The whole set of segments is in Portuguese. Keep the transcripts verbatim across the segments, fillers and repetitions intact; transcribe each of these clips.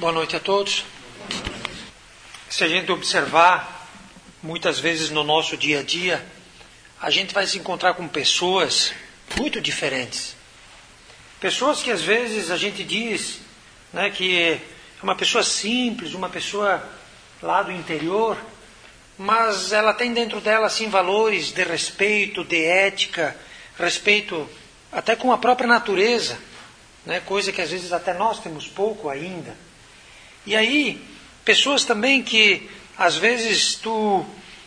Boa noite a todos. Se a gente observar, muitas vezes no nosso dia a dia, a gente vai se encontrar com pessoas muito diferentes. Pessoas que às vezes a gente diz, né, que é uma pessoa simples, uma pessoa lá do interior, mas ela tem dentro dela assim, valores de respeito, de ética, respeito até com a própria natureza, né, coisa que às vezes até nós temos pouco ainda. E aí, pessoas também que, às vezes, tu,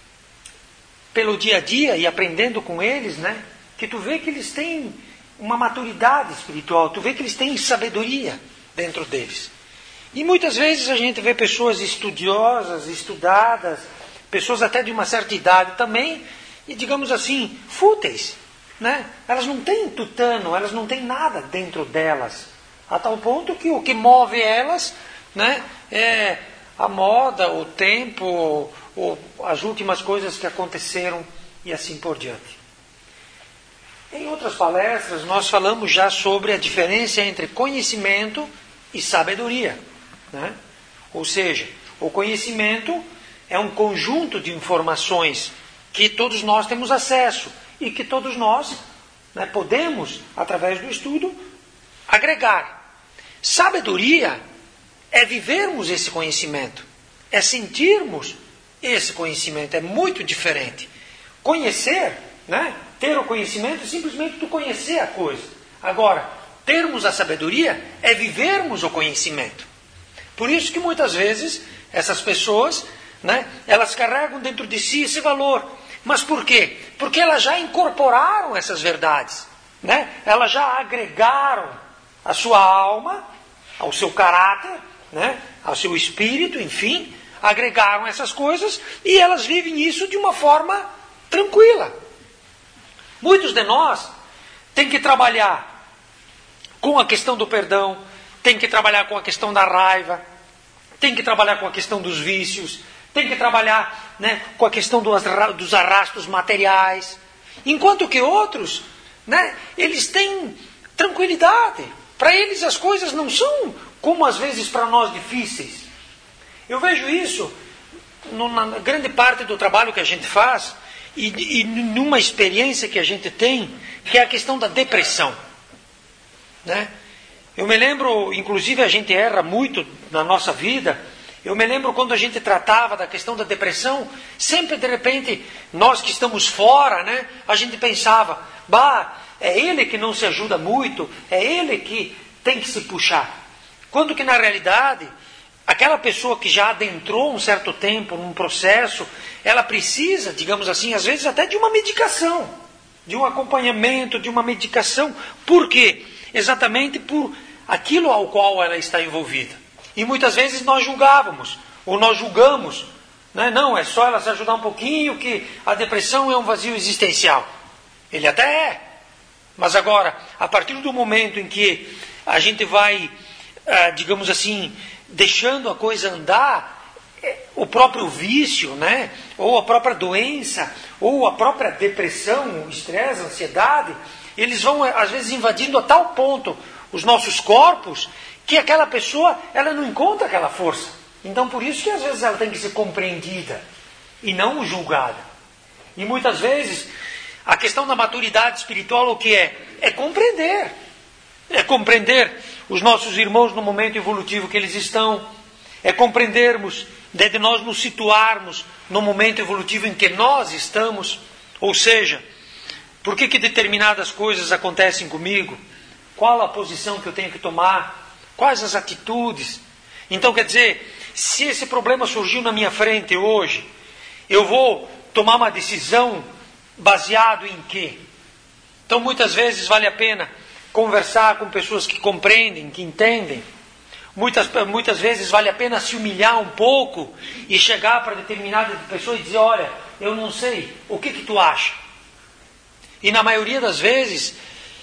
pelo dia a dia e aprendendo com eles, né, que tu vê que eles têm uma maturidade espiritual, tu vê que eles têm sabedoria dentro deles. E muitas vezes a gente vê pessoas estudiosas, estudadas, pessoas até de uma certa idade também, e digamos assim, fúteis, né? Elas não têm tutano, elas não têm nada dentro delas, a tal ponto que o que move elas, né, é a moda, o tempo, ou as últimas coisas que aconteceram e assim por diante. Em outras palestras nós falamos já sobre a diferença entre conhecimento e sabedoria, né? Ou seja, o conhecimento é um conjunto de informações que todos nós temos acesso e que todos nós, né, podemos, através do estudo, agregar. Sabedoria é vivermos esse conhecimento, é sentirmos esse conhecimento, é muito diferente. Conhecer, né? Ter o conhecimento é simplesmente tu conhecer a coisa. Agora, termos a sabedoria é vivermos o conhecimento. Por isso que muitas vezes essas pessoas, né, elas carregam dentro de si esse valor. Mas por quê? Porque elas já incorporaram essas verdades, né? Elas já agregaram a sua alma, ao seu caráter, né, ao seu espírito, enfim, agregaram essas coisas e elas vivem isso de uma forma tranquila. Muitos de nós têm que trabalhar com a questão do perdão, têm que trabalhar com a questão da raiva, têm que trabalhar com a questão dos vícios, têm que trabalhar, né, com a questão dos arrastos materiais, enquanto que outros, né, eles têm tranquilidade. Para eles as coisas não são como às vezes para nós difíceis. Eu vejo isso na grande parte do trabalho que a gente faz e, e numa experiência que a gente tem, que é a questão da depressão, né? Eu me lembro, inclusive a gente erra muito na nossa vida, eu me lembro quando a gente tratava da questão da depressão, sempre de repente, nós que estamos fora, né, a gente pensava, bah, é ele que não se ajuda muito, é ele que tem que se puxar. Quando que na realidade, aquela pessoa que já adentrou um certo tempo num processo, ela precisa, digamos assim, às vezes até de uma medicação, de um acompanhamento, de uma medicação. Por quê? Exatamente por aquilo ao qual ela está envolvida. E muitas vezes nós julgávamos, ou nós julgamos, né? Não, é só ela se ajudar um pouquinho que a depressão é um vazio existencial. Ele até é. Mas agora, a partir do momento em que a gente vai, ah, digamos assim, deixando a coisa andar, o próprio vício, né? Ou a própria doença, ou a própria depressão, o estresse, a ansiedade, eles vão às vezes invadindo a tal ponto os nossos corpos, que aquela pessoa ela não encontra aquela força. Então por isso que às vezes ela tem que ser compreendida e não julgada. E muitas vezes a questão da maturidade espiritual o que é? É compreender. É compreender os nossos irmãos no momento evolutivo que eles estão. É compreendermos, de nós nos situarmos no momento evolutivo em que nós estamos. Ou seja, por que que determinadas coisas acontecem comigo? Qual a posição que eu tenho que tomar? Quais as atitudes? Então quer dizer, se esse problema surgiu na minha frente hoje, eu vou tomar uma decisão baseado em quê? Então muitas vezes vale a pena conversar com pessoas que compreendem, que entendem. Muitas, muitas vezes vale a pena se humilhar um pouco e chegar para determinada pessoa e dizer, olha, eu não sei, o que que tu acha? E na maioria das vezes,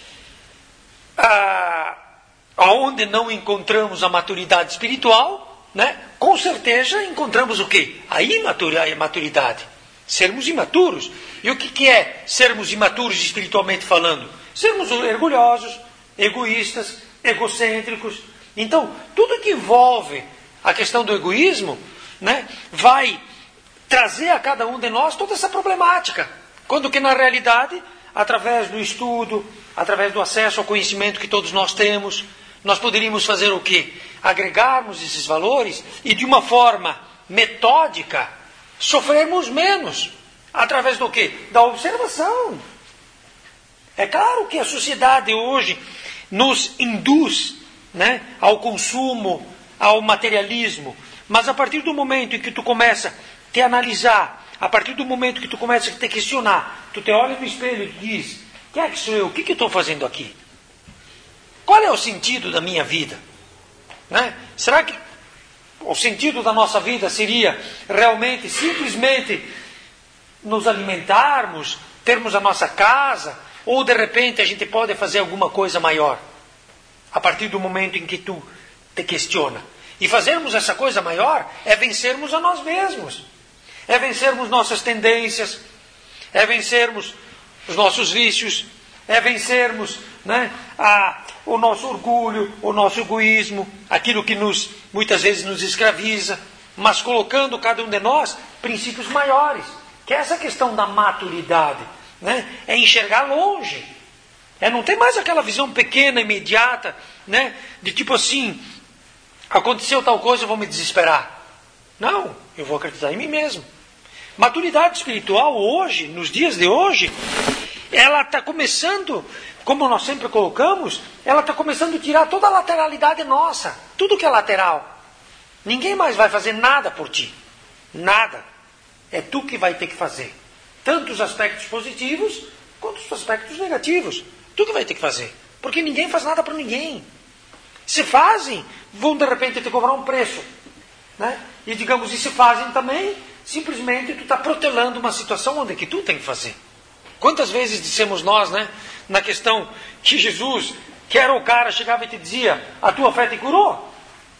ah, aonde não encontramos a maturidade espiritual, né, com certeza encontramos o quê? A imaturidade. Sermos imaturos. E o que que é sermos imaturos espiritualmente falando? Sermos orgulhosos, egoístas, egocêntricos. Então, tudo que envolve a questão do egoísmo, né, vai trazer a cada um de nós toda essa problemática. Quando que na realidade, através do estudo, através do acesso ao conhecimento que todos nós temos, nós poderíamos fazer o quê? Agregarmos esses valores e de uma forma metódica sofrermos menos. Através do quê? Da observação. É claro que a sociedade hoje nos induz, né, ao consumo, ao materialismo. Mas a partir do momento em que tu começa a te analisar, a partir do momento que tu começa a te questionar, tu te olha no espelho e diz, quem é que sou eu? O que, que eu estou fazendo aqui? Qual é o sentido da minha vida? Né? Será que o sentido da nossa vida seria realmente, simplesmente, nos alimentarmos, termos a nossa casa, ou de repente a gente pode fazer alguma coisa maior? A partir do momento em que tu te questiona. E fazermos essa coisa maior é vencermos a nós mesmos. É vencermos nossas tendências, é vencermos os nossos vícios, é vencermos, né, a, o nosso orgulho, o nosso egoísmo, aquilo que nos, muitas vezes nos escraviza, mas colocando cada um de nós princípios maiores, que é essa questão da maturidade, né, é enxergar longe, é não ter mais aquela visão pequena, imediata, né, de tipo assim, aconteceu tal coisa, eu vou me desesperar. Não, eu vou acreditar em mim mesmo. Maturidade espiritual hoje, nos dias de hoje, ela está começando, como nós sempre colocamos, ela está começando a tirar toda a lateralidade nossa. Tudo que é lateral. Ninguém mais vai fazer nada por ti. Nada. É tu que vai ter que fazer. Tanto os aspectos positivos, quanto os aspectos negativos. Tu que vai ter que fazer. Porque ninguém faz nada para ninguém. Se fazem, vão de repente te cobrar um preço. Né? E digamos, e se fazem também, simplesmente tu está protelando uma situação onde que tu tem que fazer. Quantas vezes dissemos nós, né, na questão que Jesus, que era o cara, chegava e te dizia, a tua fé te curou?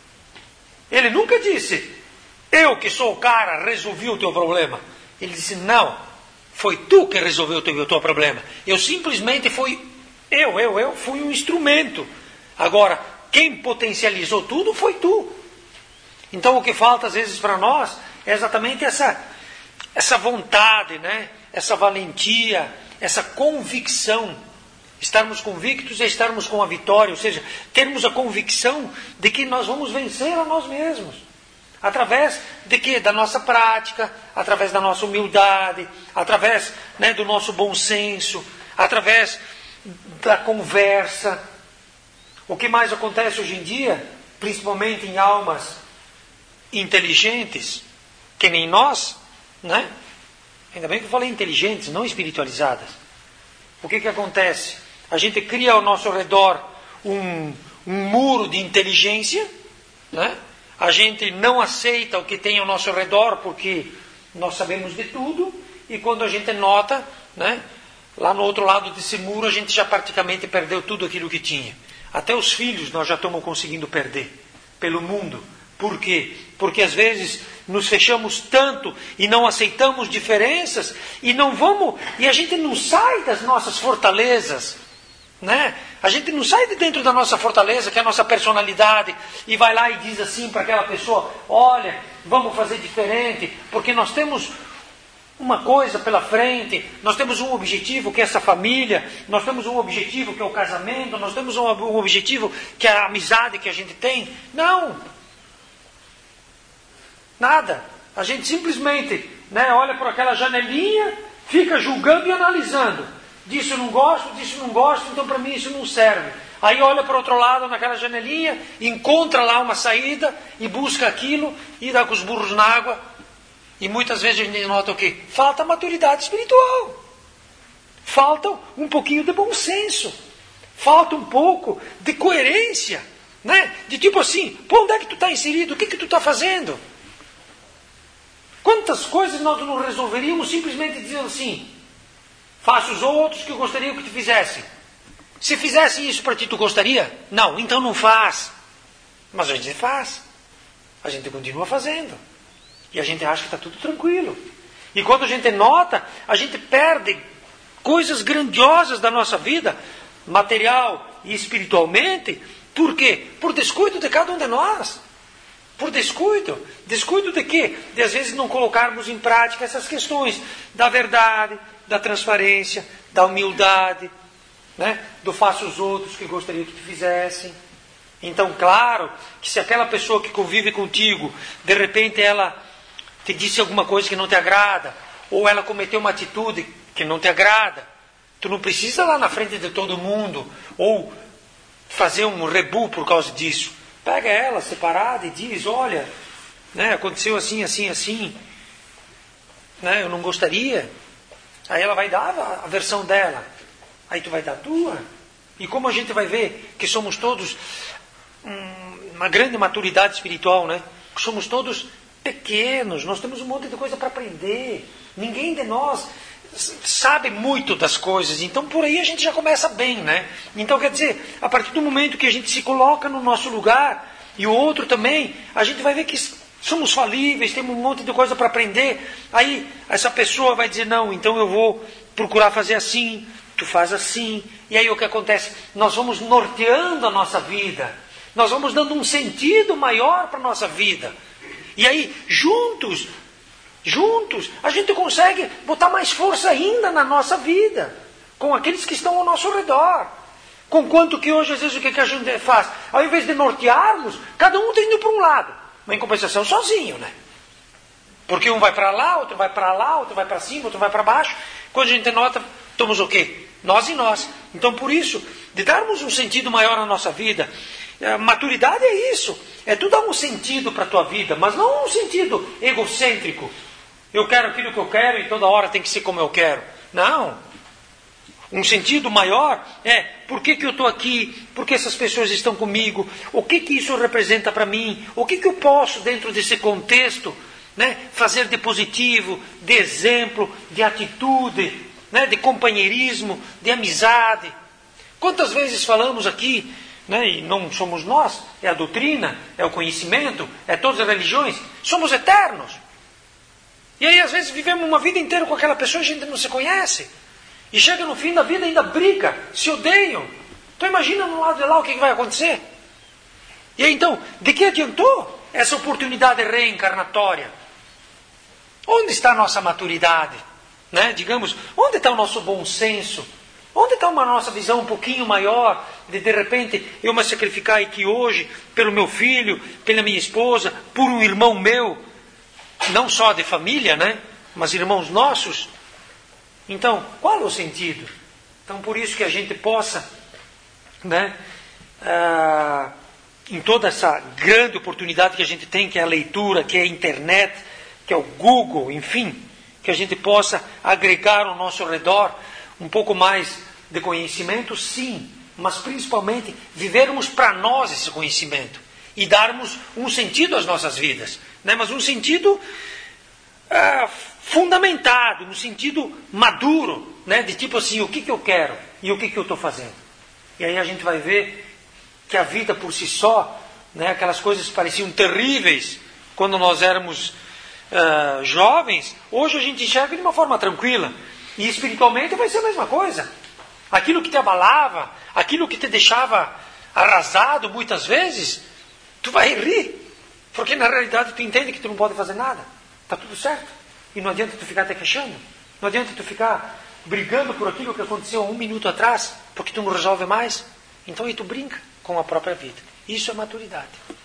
Ele nunca disse, eu que sou o cara, resolvi o teu problema. Ele disse, não, foi tu que resolveu o teu, o teu problema. Eu simplesmente fui, eu, eu, eu fui um instrumento. Agora, quem potencializou tudo foi tu. Então o que falta às vezes para nós é exatamente essa, essa vontade, né? Essa valentia, essa convicção. Estarmos convictos é estarmos com a vitória, ou seja, termos a convicção de que nós vamos vencer a nós mesmos. Através de quê? Da nossa prática, através da nossa humildade, através, né, do nosso bom senso, através da conversa. O que mais acontece hoje em dia, principalmente em almas inteligentes, que nem nós, né? Ainda bem que eu falei inteligentes, não espiritualizadas. O que que acontece? A gente cria ao nosso redor um, um muro de inteligência, né? A gente não aceita o que tem ao nosso redor porque nós sabemos de tudo, e quando a gente nota, né, lá no outro lado desse muro a gente já praticamente perdeu tudo aquilo que tinha. Até os filhos nós já estamos conseguindo perder pelo mundo. Por quê? Porque às vezes nos fechamos tanto e não aceitamos diferenças e não vamos, e a gente não sai das nossas fortalezas, né? A gente não sai de dentro da nossa fortaleza, que é a nossa personalidade, e vai lá e diz assim para aquela pessoa, olha, vamos fazer diferente, porque nós temos uma coisa pela frente, nós temos um objetivo que é essa família, nós temos um objetivo que é o casamento, nós temos um, um objetivo que é a amizade que a gente tem. Não! Nada. A gente simplesmente, né, olha por aquela janelinha, fica julgando e analisando. Disso eu não gosto, disso eu não gosto, então para mim isso não serve. Aí olha para o outro lado naquela janelinha, encontra lá uma saída e busca aquilo e dá com os burros na água. E muitas vezes a gente nota o quê? Falta maturidade espiritual. Falta um pouquinho de bom senso. Falta um pouco de coerência. Né? De tipo assim, pô, onde é que tu está inserido? O que que tu está fazendo? Quantas coisas nós não resolveríamos simplesmente dizendo assim, faça os outros que eu gostaria que te fizessem. Se fizesse isso para ti, tu gostaria? Não, então não faz. Mas a gente faz. A gente continua fazendo. E a gente acha que está tudo tranquilo. E quando a gente nota, a gente perde coisas grandiosas da nossa vida, material e espiritualmente. Por quê? Por descuido de cada um de nós. Por por descuido. Descuido de quê? De às vezes não colocarmos em prática essas questões da verdade, da transparência, da humildade, né? Do faça os outros que gostaria que te fizessem. Então, claro, que se aquela pessoa que convive contigo, de repente ela te disse alguma coisa que não te agrada, ou ela cometeu uma atitude que não te agrada, tu não precisa lá na frente de todo mundo, ou fazer um rebu por causa disso. Pega ela separada e diz, olha, né, aconteceu assim, assim, assim, né, eu não gostaria. Aí ela vai dar a versão dela, aí tu vai dar a tua. E como a gente vai ver que somos todos hum, uma grande maturidade espiritual, né? Que somos todos pequenos, nós temos um monte de coisa para aprender. Ninguém de nós sabe muito das coisas, então por aí a gente já começa bem, né? Então quer dizer, a partir do momento que a gente se coloca no nosso lugar, e o outro também, a gente vai ver que somos falíveis, temos um monte de coisa para aprender. Aí essa pessoa vai dizer, não, então eu vou procurar fazer assim, tu faz assim. E aí o que acontece? Nós vamos norteando a nossa vida, nós vamos dando um sentido maior para a nossa vida. E aí, juntos, juntos, a gente consegue botar mais força ainda na nossa vida, com aqueles que estão ao nosso redor. Conquanto que hoje, às vezes, o que a gente faz? Ao invés de nortearmos, cada um está indo para um lado. Mas em compensação, sozinho, né? Porque um vai para lá, outro vai para lá, outro vai para cima, outro vai para baixo. Quando a gente nota, estamos o quê? Nós e nós. Então, por isso, de darmos um sentido maior à nossa vida. A maturidade é isso. É tu dar um sentido para a tua vida, mas não um sentido egocêntrico. Eu quero aquilo que eu quero e toda hora tem que ser como eu quero. Não. Um sentido maior é, por que, que eu estou aqui? Por que essas pessoas estão comigo? O que, que isso representa para mim? O que, que eu posso, dentro desse contexto, né, fazer de positivo, de exemplo, de atitude, né, de companheirismo, de amizade? Quantas vezes falamos aqui, né, e não somos nós, é a doutrina, é o conhecimento, é todas as religiões, somos eternos. E aí às vezes vivemos uma vida inteira com aquela pessoa e a gente não se conhece. E chega no fim da vida ainda briga, se odeiam. Então imagina no lado de lá o que vai acontecer. E aí então, de que adiantou essa oportunidade reencarnatória? Onde está a nossa maturidade? Né? Digamos, onde está o nosso bom senso? Onde está uma nossa visão um pouquinho maior de de repente eu me sacrificar aqui hoje pelo meu filho, pela minha esposa, por um irmão meu, não só de família, né? Mas irmãos nossos. Então, qual é o sentido? Então, por isso que a gente possa, né, ah, em toda essa grande oportunidade que a gente tem, que é a leitura, que é a internet, que é o Google, enfim, que a gente possa agregar ao nosso redor um pouco mais de conhecimento, sim, mas principalmente vivermos para nós esse conhecimento e darmos um sentido às nossas vidas, né? Mas um sentido ah, fundamentado, no sentido maduro, né? De tipo assim, o que, que eu quero e o que, que eu estou fazendo. E aí a gente vai ver que a vida por si só, né? Aquelas coisas que pareciam terríveis quando nós éramos uh, jovens, hoje a gente enxerga de uma forma tranquila. E espiritualmente vai ser a mesma coisa. Aquilo que te abalava, aquilo que te deixava arrasado muitas vezes, tu vai rir. Porque na realidade tu entende que tu não pode fazer nada. Está tudo certo. E não adianta tu ficar te queixando. Não adianta tu ficar brigando por aquilo que aconteceu um minuto atrás, porque tu não resolve mais. Então aí tu brinca com a própria vida. Isso é maturidade.